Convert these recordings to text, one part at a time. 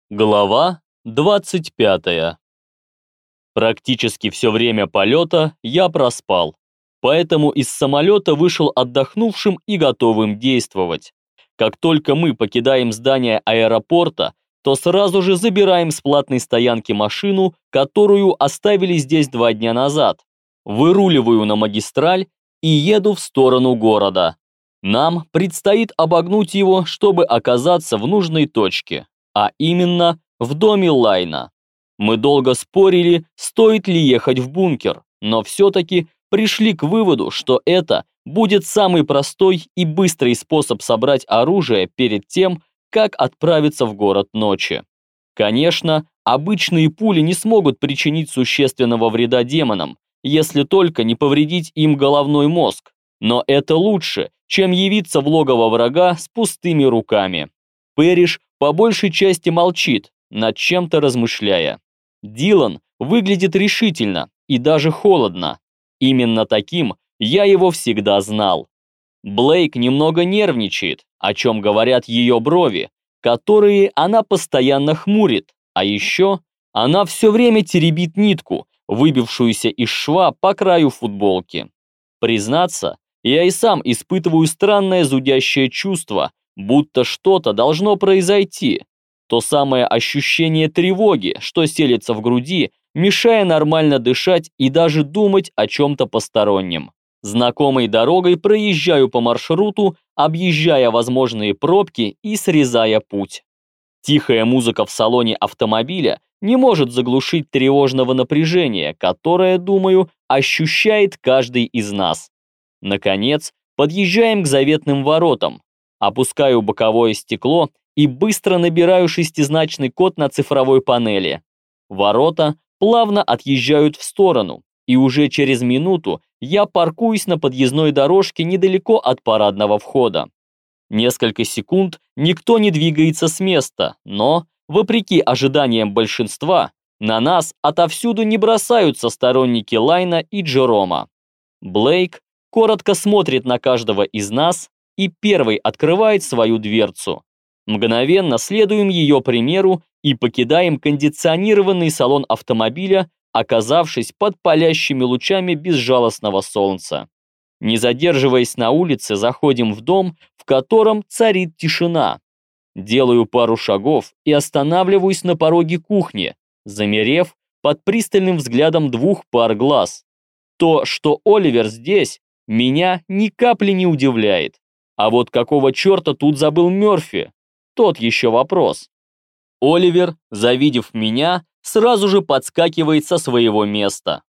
Глава 25. Практически все время полета я проспал, поэтому из самолета вышел отдохнувшим и готовым действовать. Как только мы покидаем здание аэропорта, то сразу же забираем с платной стоянки машину, которую оставили здесь 2 дня назад. Выруливаю на магистраль и еду в сторону города. Нам предстоит обогнуть его, чтобы оказаться в нужной точке. А именно, в доме Лайна. Мы долго спорили, стоит ли ехать в бункер, но все-таки пришли к выводу, что это будет самый простой и быстрый способ собрать оружие перед тем, как отправиться в город ночи. Конечно, обычные пули не смогут причинить существенного вреда демонам, если только не повредить им головной мозг, но это лучше, чем явиться в логово врага с пустыми руками. Пэриш по большей части молчит, над чем-то размышляя. Дилан выглядит решительно и даже холодно. Именно таким я его всегда знал. Блейк немного нервничает, о чем говорят ее брови, которые она постоянно хмурит, а еще она все время теребит нитку, выбившуюся из шва по краю футболки. Признаться, я и сам испытываю странное зудящее чувство, будто что-то должно произойти. То самое ощущение тревоги, что селится в груди, мешая нормально дышать и даже думать о чем-то постороннем. Знакомой дорогой проезжаю по маршруту, объезжая возможные пробки и срезая путь. Тихая музыка в салоне автомобиля не может заглушить тревожного напряжения, которое, думаю, ощущает каждый из нас. Наконец, подъезжаем к заветным воротам. Опускаю боковое стекло и быстро набираю шестизначный код на цифровой панели. Ворота плавно отъезжают в сторону, и уже через минуту я паркуюсь на подъездной дорожке недалеко от парадного входа. Несколько секунд никто не двигается с места, но, вопреки ожиданиям большинства, на нас отовсюду не бросаются сторонники Лайна и Джерома. Блейк коротко смотрит на каждого из нас и первый открывает свою дверцу. Мгновенно следуем ее примеру и покидаем кондиционированный салон автомобиля, оказавшись под палящими лучами безжалостного солнца. Не задерживаясь на улице, заходим в дом, в котором царит тишина. Делаю пару шагов и останавливаюсь на пороге кухни, замерев под пристальным взглядом 2 пар глаз. То, что Оливер здесь, меня ни капли не удивляет. А вот какого черта тут забыл Мёрфи? Тот еще вопрос. Оливер, завидев меня, сразу же подскакивает со своего места.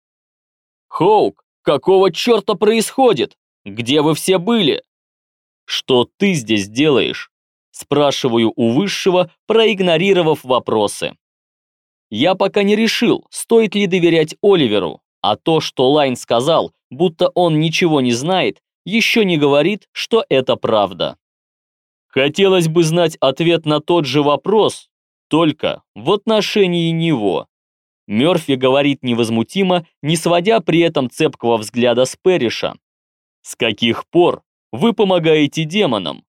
«Хоук, какого черта происходит? Где вы все были?» «Что ты здесь делаешь?» Спрашиваю у Высшего, проигнорировав вопросы. Я пока не решил, стоит ли доверять Оливеру, а то, что Лайн сказал, будто он ничего не знает, еще не говорит, что это правда. Хотелось бы знать ответ на тот же вопрос, только в отношении него. Мёрфи говорит невозмутимо, не сводя при этом цепкого взгляда с Пэриша. «С каких пор вы помогаете демонам?»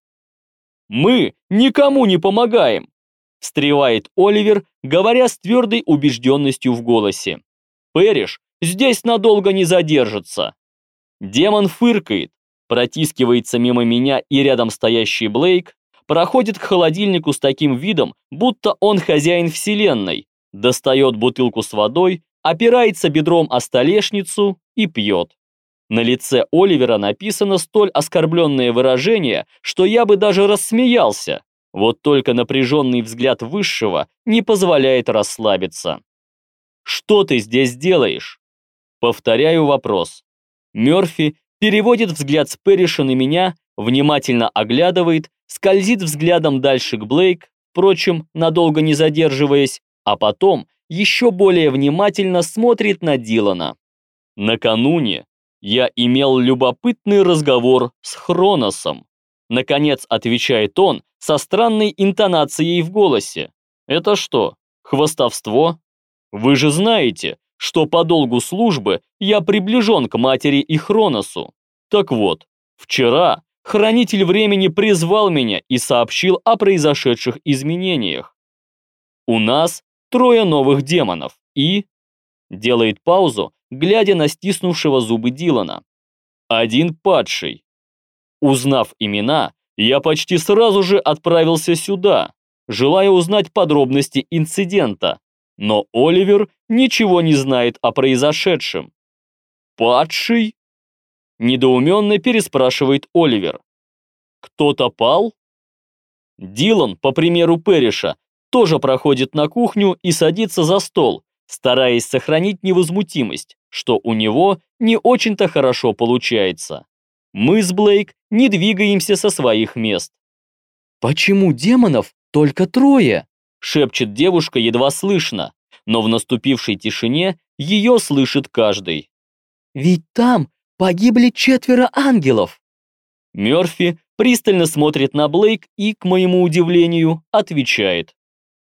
«Мы никому не помогаем!» встревает Оливер, говоря с твердой убежденностью в голосе. «Пэриш здесь надолго не задержится!» Демон фыркает, протискивается мимо меня и рядом стоящий Блейк, проходит к холодильнику с таким видом, будто он хозяин вселенной, достает бутылку с водой, опирается бедром о столешницу и пьет. На лице Оливера написано столь оскорбленное выражение, что я бы даже рассмеялся, вот только напряженный взгляд Высшего не позволяет расслабиться. «Что ты здесь делаешь?» Повторяю вопрос. Мёрфи переводит взгляд с Пэриша на меня, внимательно оглядывает, скользит взглядом дальше к Блейк, впрочем, надолго не задерживаясь, а потом еще более внимательно смотрит на Дилана. «Накануне я имел любопытный разговор с Хроносом», наконец отвечает он со странной интонацией в голосе. «Это что, хвастовство? Вы же знаете, что по долгу службы я приближен к матери и Хроносу. Так вот, вчера Хранитель времени призвал меня и сообщил о произошедших изменениях. У нас 3 новых демонов и... Делает паузу, глядя на стиснувшего зубы Дилана. 1 падший. Узнав имена, я почти сразу же отправился сюда, желая узнать подробности инцидента, но Оливер ничего не знает о произошедшем. «Падший?» – недоуменно переспрашивает Оливер. «Кто-то пал?» Дилан, по примеру Пэриша, тоже проходит на кухню и садится за стол, стараясь сохранить невозмутимость, что у него не очень-то хорошо получается. Мы с Блейк не двигаемся со своих мест. «Почему демонов только 3?» – шепчет девушка едва слышно, но в наступившей тишине ее слышит каждый. «Ведь там погибли 4 ангелов!» Мёрфи пристально смотрит на Блейк и, к моему удивлению, отвечает.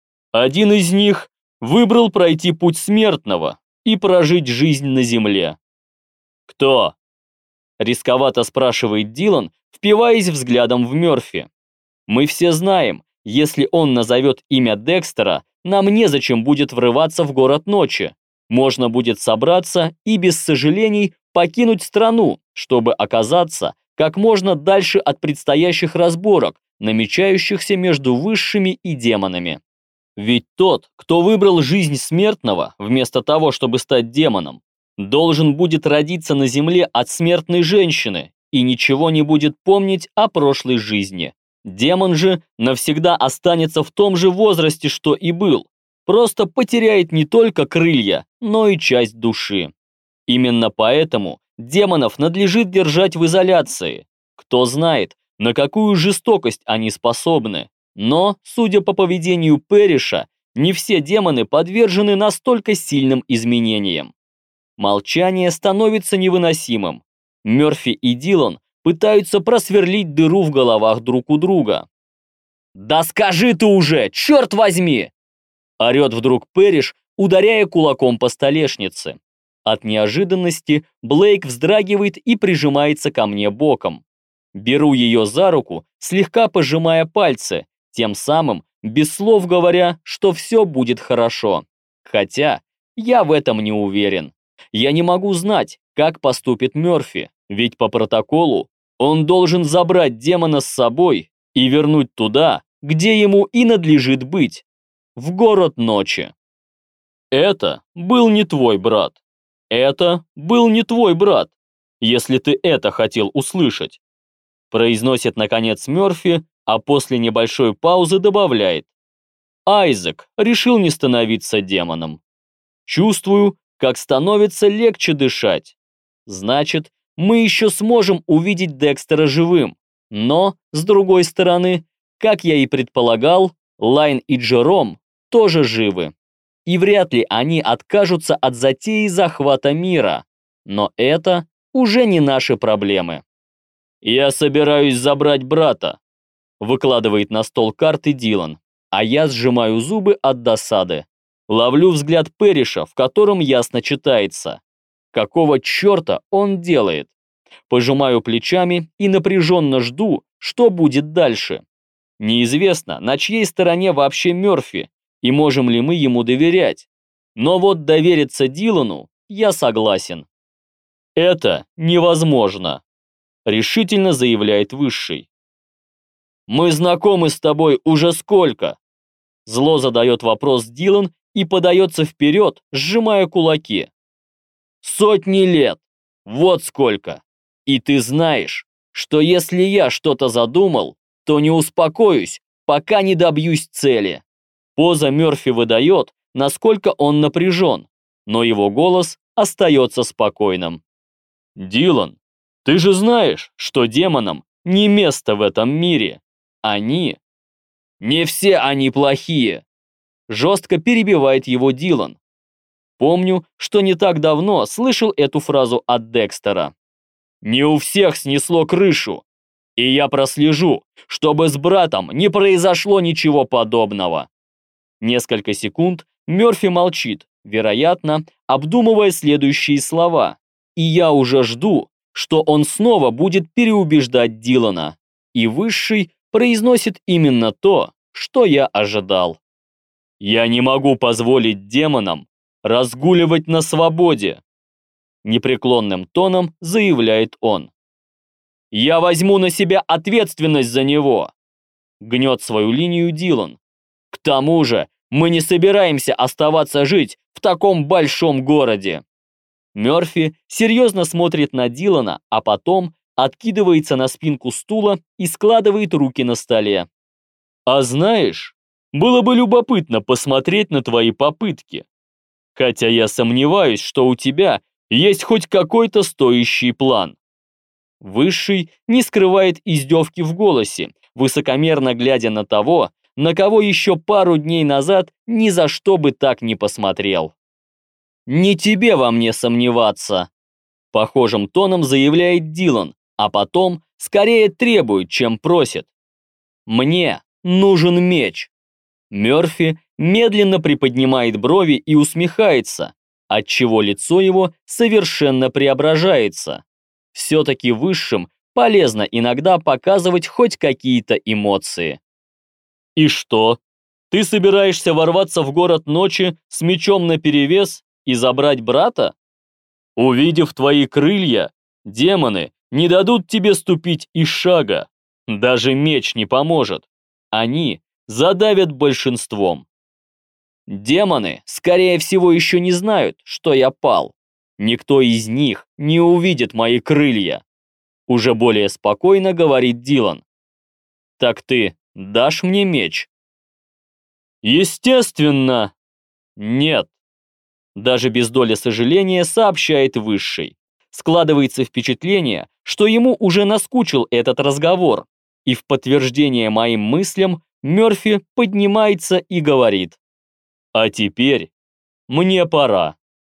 «1 из них выбрал пройти путь смертного и прожить жизнь на земле». «Кто?» – рисковато спрашивает Дилан, впиваясь взглядом в Мёрфи. «Мы все знаем, если он назовет имя Декстера, нам незачем будет врываться в город ночи. Можно будет собраться и без сожалений покинуть страну, чтобы оказаться как можно дальше от предстоящих разборок, намечающихся между высшими и демонами. Ведь тот, кто выбрал жизнь смертного, вместо того, чтобы стать демоном, должен будет родиться на земле от смертной женщины и ничего не будет помнить о прошлой жизни. Демон же навсегда останется в том же возрасте, что и был, просто потеряет не только крылья, но и часть души. Именно поэтому демонов надлежит держать в изоляции. Кто знает, на какую жестокость они способны. Но, судя по поведению Пэриша, не все демоны подвержены настолько сильным изменениям. Молчание становится невыносимым. Мёрфи и Дилан пытаются просверлить дыру в головах друг у друга. «Да скажи ты уже, черт возьми!» орёт вдруг Пэриш, ударяя кулаком по столешнице. От неожиданности Блейк вздрагивает и прижимается ко мне боком. Беру ее за руку, слегка пожимая пальцы, тем самым без слов говоря, что все будет хорошо. Хотя я в этом не уверен. Я не могу знать, как поступит Мёрфи, ведь по протоколу он должен забрать демона с собой и вернуть туда, где ему и надлежит быть, в город ночи. Это был не твой брат. Это был не твой брат, если ты это хотел услышать. Произносит наконец Мёрфи, а после небольшой паузы добавляет. Айзек решил не становиться демоном. Чувствую, как становится легче дышать. Значит, мы еще сможем увидеть Декстера живым. Но, с другой стороны, как я и предполагал, Лайн и Джером тоже живы. И вряд ли они откажутся от затеи захвата мира. Но это уже не наши проблемы. «Я собираюсь забрать брата», — выкладывает на стол карты Дилан, а я сжимаю зубы от досады. Ловлю взгляд Пэриша, в котором ясно читается. Какого черта он делает? Пожимаю плечами и напряженно жду, что будет дальше. Неизвестно, на чьей стороне вообще Мёрфи, и можем ли мы ему доверять. Но вот довериться Дилану я согласен. «Это невозможно», — решительно заявляет Высший. «Мы знакомы с тобой уже сколько?» Зло задает вопрос Дилан и подается вперед, сжимая кулаки. «Сотни лет! Вот сколько! И ты знаешь, что если я что-то задумал, то не успокоюсь, пока не добьюсь цели». Поза Мёрфи выдает, насколько он напряжен, но его голос остается спокойным. «Дилан, ты же знаешь, что демонам не место в этом мире. Они... Не все они плохие!» Жестко перебивает его Дилан. Помню, что не так давно слышал эту фразу от Декстера. «Не у всех снесло крышу, и я прослежу, чтобы с братом не произошло ничего подобного». Несколько секунд Мёрфи молчит, вероятно, обдумывая следующие слова, и я уже жду, что он снова будет переубеждать Дилана, и Высший произносит именно то, что я ожидал. Я не могу позволить демонам разгуливать на свободе, непреклонным тоном заявляет он. Я возьму на себя ответственность за него, гнет свою линию Дилан. К тому же, мы не собираемся оставаться жить в таком большом городе. Мёрфи серьезно смотрит на Дилана, а потом откидывается на спинку стула и складывает руки на столе. А знаешь, было бы любопытно посмотреть на твои попытки. Хотя я сомневаюсь, что у тебя есть хоть какой-то стоящий план. Высший не скрывает издевки в голосе, высокомерно глядя на того, на кого еще пару дней назад ни за что бы так не посмотрел. «Не тебе во мне сомневаться», — похожим тоном заявляет Дилан, а потом скорее требует, чем просит. «Мне нужен меч». Мёрфи медленно приподнимает брови и усмехается, отчего лицо его совершенно преображается. Все-таки высшим полезно иногда показывать хоть какие-то эмоции. «И что? Ты собираешься ворваться в город ночи с мечом наперевес и забрать брата? Увидев твои крылья, демоны не дадут тебе ступить и шага. Даже меч не поможет. Они задавят большинством. Демоны, скорее всего, еще не знают, что я пал. Никто из них не увидит мои крылья. Уже более спокойно говорит Дилан. Так ты дашь мне меч? Естественно, нет. Даже без доли сожаления сообщает Высший. Складывается впечатление, что ему уже наскучил этот разговор, и в подтверждение моим мыслям Мёрфи поднимается и говорит. А теперь мне пора.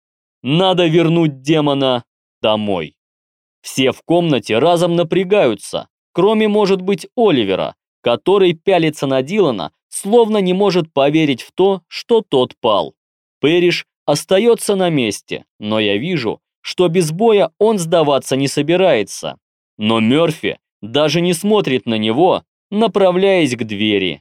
Надо вернуть демона домой. Все в комнате разом напрягаются, кроме, может быть, Оливера, который пялится на Дилана, словно не может поверить в то, что тот пал. Пэриш остается на месте, но я вижу, что без боя он сдаваться не собирается. Но Мёрфи даже не смотрит на него, направляясь к двери.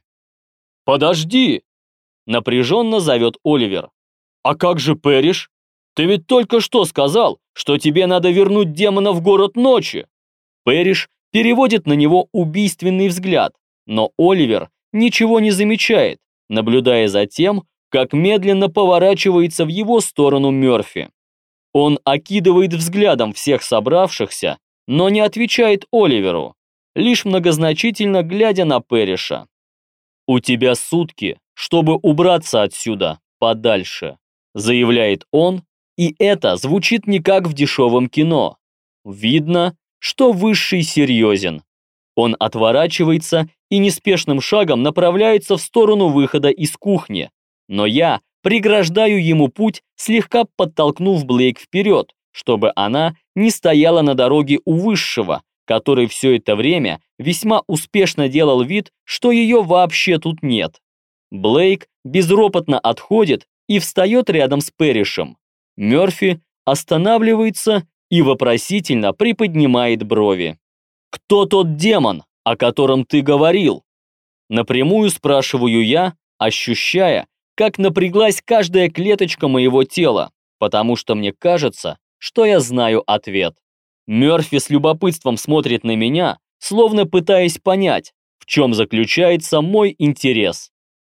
«Подожди!» – напряженно зовет Оливер. «А как же Пэриш? Ты ведь только что сказал, что тебе надо вернуть демона в город ночи!» Пэриш переводит на него убийственный взгляд, но Оливер ничего не замечает, наблюдая за тем, как медленно поворачивается в его сторону Мёрфи. Он окидывает взглядом всех собравшихся, но не отвечает Оливеру, лишь многозначительно глядя на Пэриша. «У тебя сутки, чтобы убраться отсюда подальше», заявляет он, и это звучит не как в дешевом кино. Видно, что Высший серьезен. Он отворачивается и неспешным шагом направляется в сторону выхода из кухни, но я преграждаю ему путь, слегка подтолкнув Блейк вперед, чтобы она не стояла на дороге у Высшего, который все это время весьма успешно делал вид, что ее вообще тут нет. Блейк безропотно отходит и встает рядом с Пэришем. Мёрфи останавливается и вопросительно приподнимает брови. «Кто тот демон, о котором ты говорил?» Напрямую спрашиваю я, ощущая, как напряглась каждая клеточка моего тела, потому что мне кажется, что я знаю ответ. Мёрфи с любопытством смотрит на меня, словно пытаясь понять, в чем заключается мой интерес.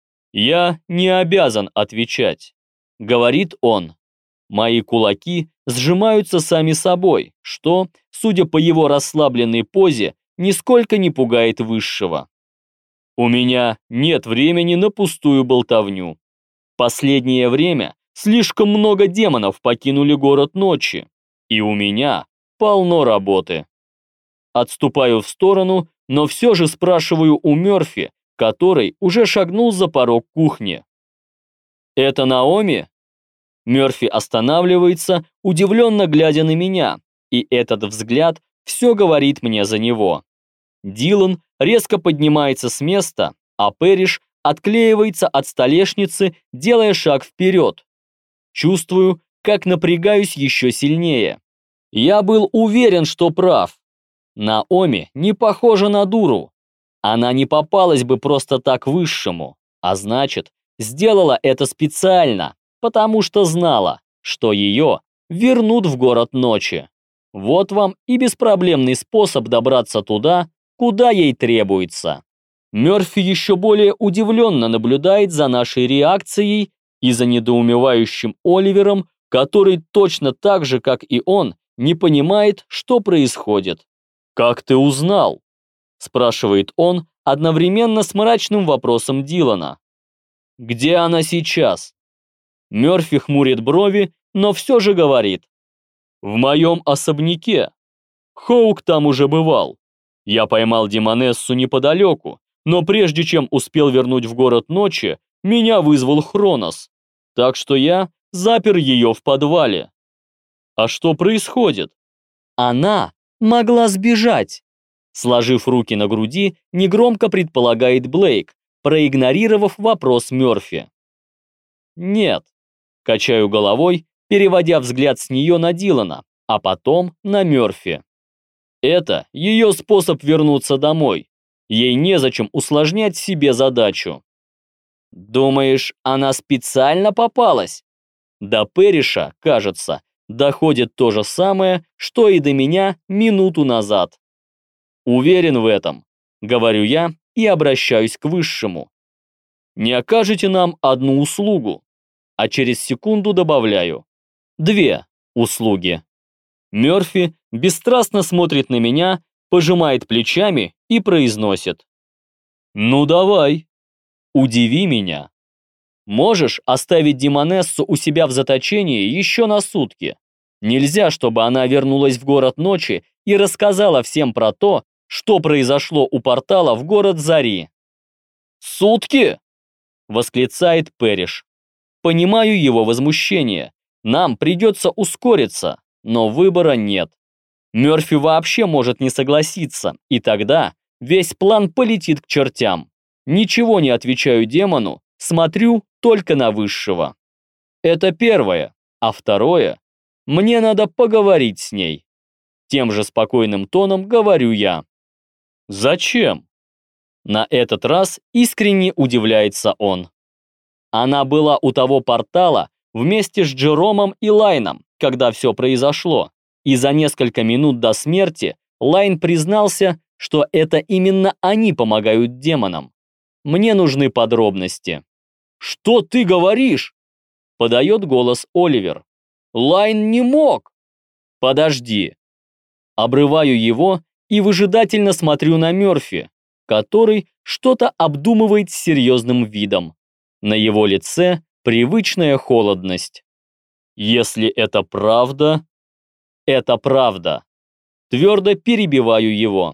«Я не обязан отвечать», — говорит он. Мои кулаки сжимаются сами собой, что, судя по его расслабленной позе, нисколько не пугает Высшего. У меня нет времени на пустую болтовню. Последнее время слишком много демонов покинули город ночи, и у меня полно работы. Отступаю в сторону, но все же спрашиваю у Мёрфи, который уже шагнул за порог кухни. «Это Наоми?» Мёрфи останавливается, удивленно глядя на меня, и этот взгляд все говорит мне за него. Дилан резко поднимается с места, а Пэриш отклеивается от столешницы, делая шаг вперед. Чувствую, как напрягаюсь еще сильнее. Я был уверен, что прав. Наоми не похожа на дуру. Она не попалась бы просто так Высшему, а значит, Сделала это специально, потому что знала, что ее вернут в город ночи. Вот вам и беспроблемный способ добраться туда, куда ей требуется. Мёрфи еще более удивленно наблюдает за нашей реакцией и за недоумевающим Оливером, который точно так же, как и он, не понимает, что происходит. «Как ты узнал?» – спрашивает он одновременно с мрачным вопросом Дилана. «Где она сейчас?» Мёрфи хмурит брови, но все же говорит. «В моем особняке. Хоук там уже бывал. Я поймал Демонессу неподалеку, но прежде чем успел вернуть в город ночи, меня вызвал Хронос. Так что я запер ее в подвале». «А что происходит?» «Она могла сбежать», сложив руки на груди, негромко предполагает Блейк, проигнорировав вопрос Мёрфи. «Нет», качаю головой, переводя взгляд с нее на Дилана, а потом на Мёрфи. Это ее способ вернуться домой. Ей незачем усложнять себе задачу. «Думаешь, она специально попалась?» До Перриша, кажется, доходит то же самое, что и до меня минуту назад. «Уверен в этом», — говорю я и обращаюсь к Высшему. «Не окажете нам одну услугу?» А через секунду добавляю: 2 услуги. Мёрфи бесстрастно смотрит на меня, пожимает плечами и произносит: «Ну давай, удиви меня. Можешь оставить Демонессу у себя в заточении еще на сутки. Нельзя, чтобы она вернулась в город ночи и рассказала всем про то, что произошло у портала в город Зари». «Сутки?» — восклицает Перриш. Понимаю его возмущение. Нам придется ускориться, но выбора нет. Мёрфи вообще может не согласиться, и тогда весь план полетит к чертям. Ничего не отвечаю демону, смотрю только на Высшего. Это первое, а второе, мне надо поговорить с ней. Тем же спокойным тоном говорю я. «Зачем?» На этот раз искренне удивляется он. Она была у того портала вместе с Джеромом и Лайном, когда все произошло, и за несколько минут до смерти Лайн признался, что это именно они помогают демонам. Мне нужны подробности. «Что ты говоришь?» — подает голос Оливер. «Лайн не мог!» «Подожди!» Обрываю его и выжидательно смотрю на Мёрфи, который что-то обдумывает с серьезным видом. На его лице привычная холодность. «Если это правда...» «Это правда!» Твердо перебиваю его.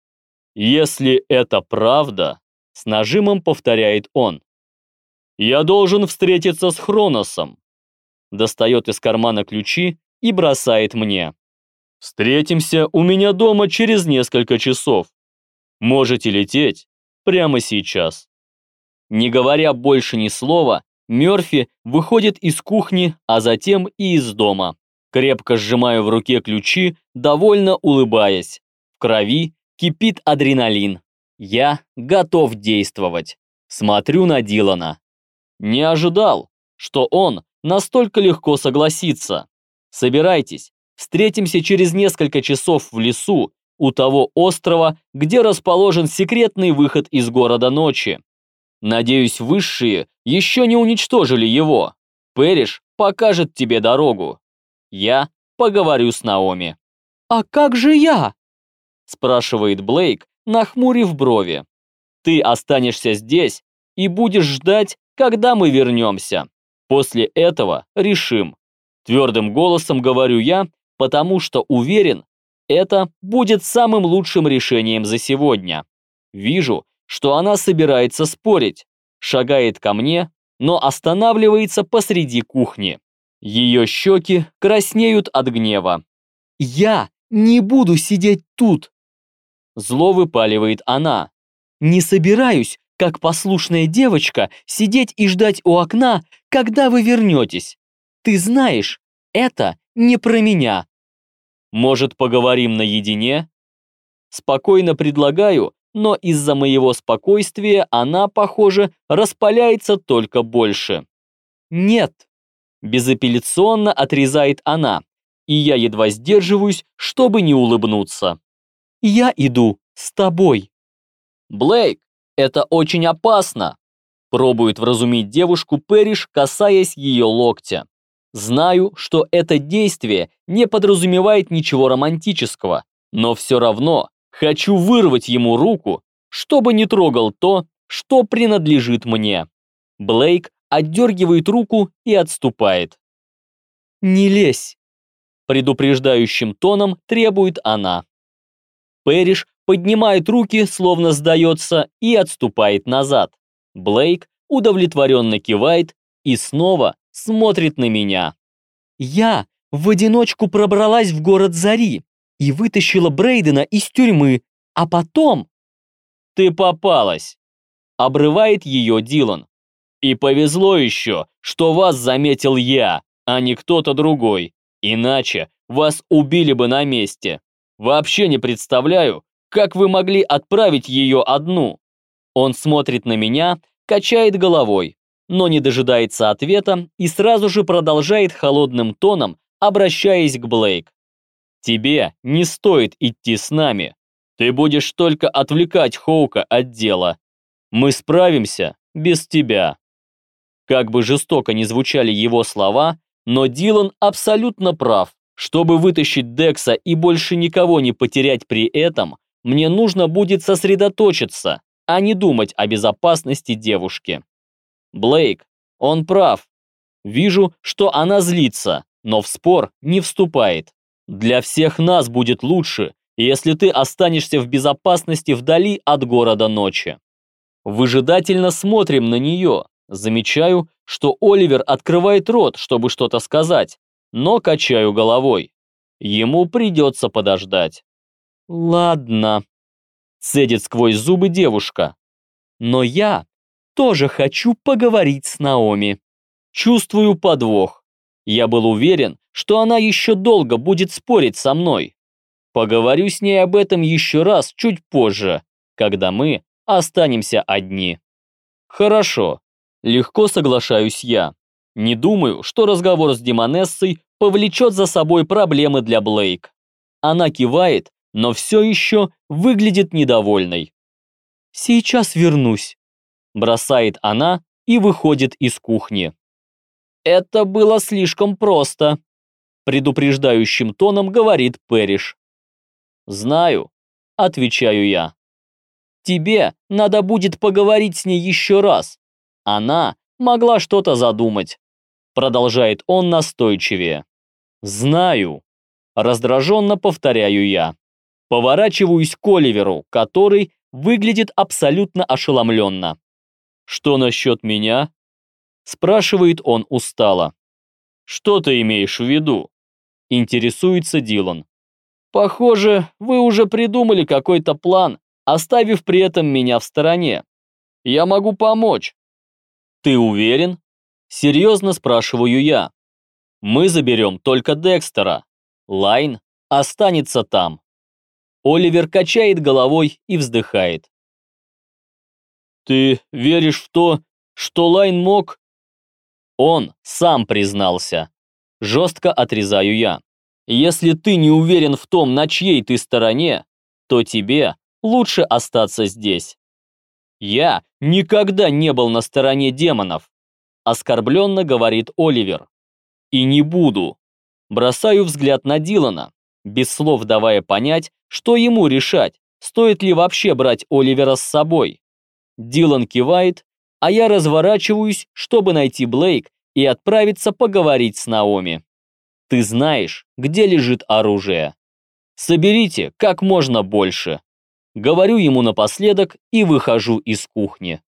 «Если это правда...» С нажимом повторяет он. «Я должен встретиться с Хроносом». Достает из кармана ключи и бросает мне. «Встретимся у меня дома через несколько часов. Можете лететь прямо сейчас». Не говоря больше ни слова, Мёрфи выходит из кухни, а затем и из дома. Крепко сжимаю в руке ключи, довольно улыбаясь. В крови кипит адреналин. Я готов действовать. Смотрю на Дилана. Не ожидал, что он настолько легко согласится. Собирайтесь, встретимся через несколько часов в лесу, у того острова, где расположен секретный выход из города ночи. Надеюсь, Высшие еще не уничтожили его. Перриш покажет тебе дорогу. Я поговорю с Наоми». «А как же я?» – спрашивает Блейк, нахмурив брови. «Ты останешься здесь и будешь ждать, когда мы вернемся. После этого решим». Твердым голосом говорю я, потому что уверен, это будет самым лучшим решением за сегодня. Вижу, что она собирается спорить, шагает ко мне, но останавливается посреди кухни. Ее щеки краснеют от гнева. «Я не буду сидеть тут!» Зло выпаливает она. «Не собираюсь, как послушная девочка, сидеть и ждать у окна, когда вы вернетесь. Ты знаешь, это не про меня». «Может, поговорим наедине?» Спокойно предлагаю, но из-за моего спокойствия она, похоже, распаляется только больше. «Нет», – безапелляционно отрезает она, и я едва сдерживаюсь, чтобы не улыбнуться. «Я иду с тобой». «Блейк, это очень опасно», – пробует вразумить девушку Пэриш, касаясь ее локтя. Знаю, что это действие не подразумевает ничего романтического, но все равно хочу вырвать ему руку, чтобы не трогал то, что принадлежит мне. Блейк отдергивает руку и отступает. «Не лезь», – предупреждающим тоном требует она. Пэриш поднимает руки, словно сдается, и отступает назад. Блейк удовлетворенно кивает и снова смотрит на меня. «Я в одиночку пробралась в город Зари и вытащила Брейдена из тюрьмы, а потом...» «Ты попалась», — обрывает ее Дилан. «И повезло еще, что вас заметил я, а не кто-то другой, иначе вас убили бы на месте. Вообще не представляю, как вы могли отправить ее одну». Он смотрит на меня, качает головой, но не дожидается ответа и сразу же продолжает холодным тоном, обращаясь к Блейк. «Тебе не стоит идти с нами. Ты будешь только отвлекать Хоука от дела. Мы справимся без тебя». Как бы жестоко ни звучали его слова, но Дилан абсолютно прав. Чтобы вытащить Декса и больше никого не потерять при этом, мне нужно будет сосредоточиться, а не думать о безопасности девушки. Блейк, он прав. Вижу, что она злится, но в спор не вступает. Для всех нас будет лучше, если ты останешься в безопасности вдали от города ночи. Выжидательно смотрим на нее. Замечаю, что Оливер открывает рот, чтобы что-то сказать, но качаю головой. Ему придется подождать. «Ладно», – цедит сквозь зубы девушка. «Но я тоже хочу поговорить с Наоми. Чувствую подвох. Я был уверен, что она еще долго будет спорить со мной. Поговорю с ней об этом еще раз чуть позже, когда мы останемся одни». «Хорошо», – легко соглашаюсь я. Не думаю, что разговор с Демонессой повлечет за собой проблемы для Блейк. Она кивает, но все еще выглядит недовольной. «Сейчас вернусь», – бросает она и выходит из кухни. «Это было слишком просто», – предупреждающим тоном говорит Пэриш. «Знаю», – отвечаю я. «Тебе надо будет поговорить с ней еще раз. Она могла что-то задумать», – продолжает он настойчивее. «Знаю», – раздраженно повторяю я. Поворачиваюсь к Оливеру, который выглядит абсолютно ошеломленно. «Что насчет меня?» – спрашивает он устало. «Что ты имеешь в виду?» – интересуется Дилан. «Похоже, вы уже придумали какой-то план, оставив при этом меня в стороне. Я могу помочь». «Ты уверен?» – серьезно спрашиваю я. «Мы заберем только Декстера. Лайн останется там». Оливер качает головой и вздыхает. «Ты веришь в то, что Лайн мог?» Он сам признался. Жестко отрезаю я. «Если ты не уверен в том, на чьей ты стороне, то тебе лучше остаться здесь». «Я никогда не был на стороне демонов», оскорбленно говорит Оливер. «И не буду». Бросаю взгляд на Дилана, без слов давая понять, что ему решать, стоит ли вообще брать Оливера с собой. Дилан кивает, а я разворачиваюсь, чтобы найти Блейк и отправиться поговорить с Наоми. Ты знаешь, где лежит оружие. Соберите как можно больше. Говорю ему напоследок и выхожу из кухни.